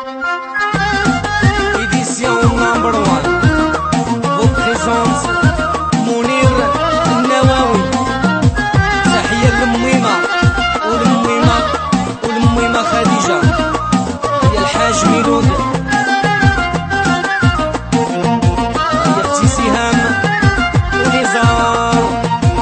Édition number 1 vous présente منير النواوي. تحية للميمة والميمة خديجة يا الحاج ميلود يا اختي سهام ونزار.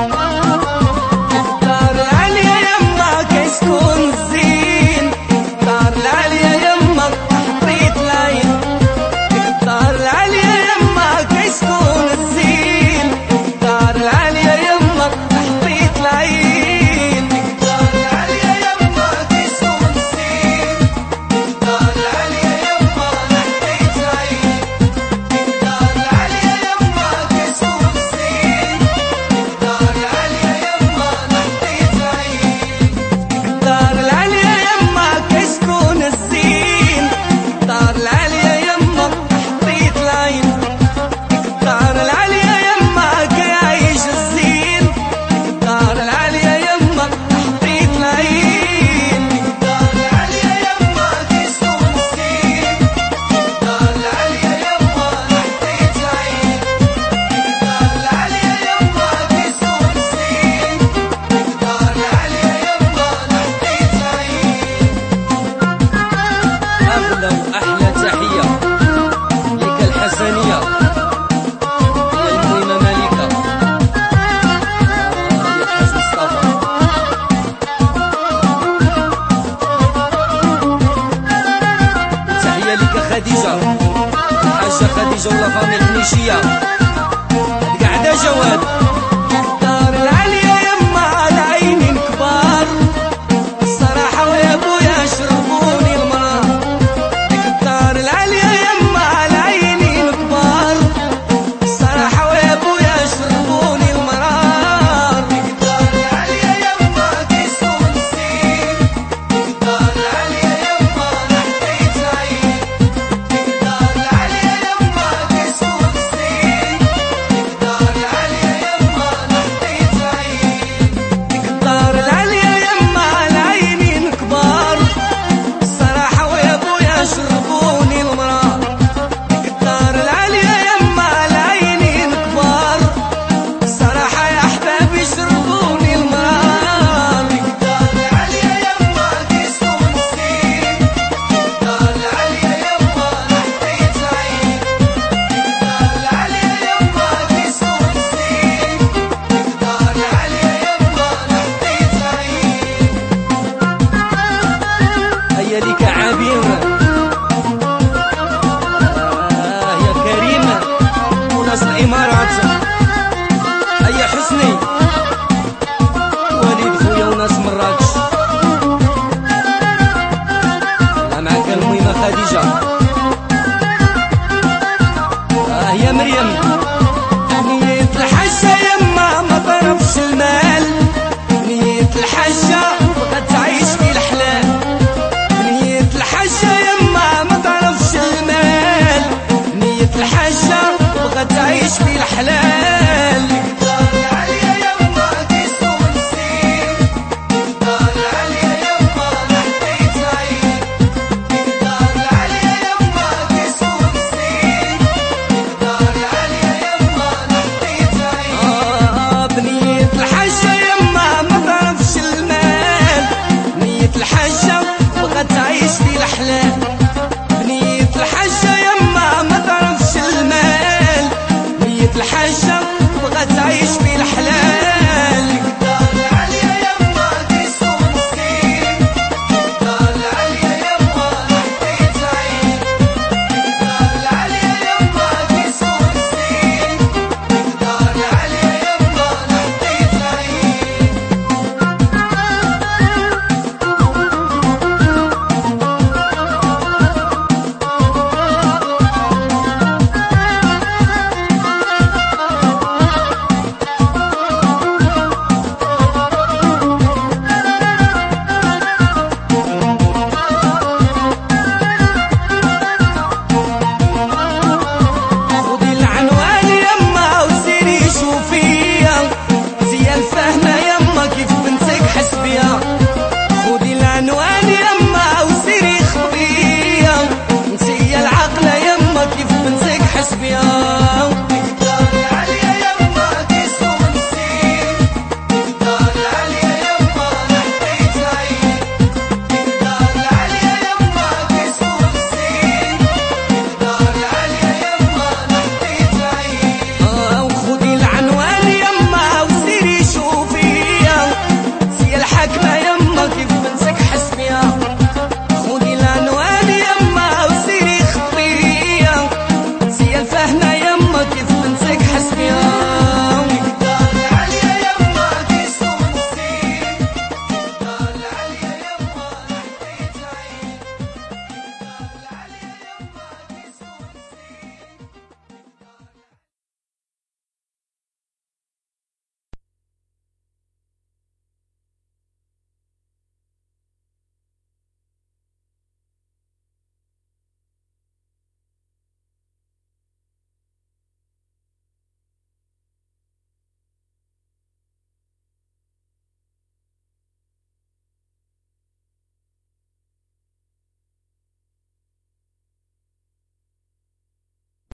الدار العالية يما كيسكن الزين، الدار العالية يما تحطيت العين، الدار العالية يما كيسكن الزين، الدار العالية يما تحطيت العين، الدار العالية يما كيسكن الزين، الدار العالية يما تحطيت العين، الدار العالية يما كيسكن الزين، الدار العالية يما تحطيت العين، الدار العالية يما كيسكن الزين، الدار العالية يما تحطيت العين، الدار العالية يما كيعيش الزين، الدار العالية يما تحطيت العين، الدار العالية يما كيسكن الزين، الدار العالية يما تحطيت العين، الدار العالية يما كيسكن الزين، الدار العالية يما تحطيت العين. أغلى وأحلى تحية لك الحسنية يا الميمة مالكة يا الحاج مصطفى. تحية لك خديجة الحاجة خديجة ولا فامي الحنيشية قاعدة جواد. الدار العالية يما على عينين كبار الصراحة ويا بويا شربوني المرار، الدار العالية يما على عينين كبار الصراحة ويا بويا شربوني المرار، الدار العالية يما كيسكن الزين، الدار العالية يما تحطيت العين، الدار العالية يما كيسكن الزين، الدار العالية يما تحطيت العين، الدار العالية يما على عينين كبار الصراحة ويا بويا شربوني المرار، الدار العالية يما على عينين كبار الصراحة يا أحبابي شربوني المرار، الدار العالية يما كيسكن الزين، الدار العالية يما تحطيت العين، الدار العالية يما كيسكن الزين، الدار العالية يما تحطيت العين. هيا ليك عبير يا كريم وناس الإمارات، هيا حسني وليد خويا وناس مراكش، لا معاك الميمة خديجة يا مريم. نية الحجة يما ما طرفش المال، نية الحجة بغات تعيش في الحلال، نية الحجة يما ما تعرفش المال، نية الحجة بغات تعيش في الحلال، الدار العالية يما كيسكن الزين، الدار العالية يما تحطيت العين، الدار العالية يما كيسكن الزين، الدار العالية يما تحطيت العين. بنية الحجة يما ما تعرفش المال، نية الحجة بغات تعيش في الحلال، بنية الحجة يما ما تعرفش المال، نية الحجة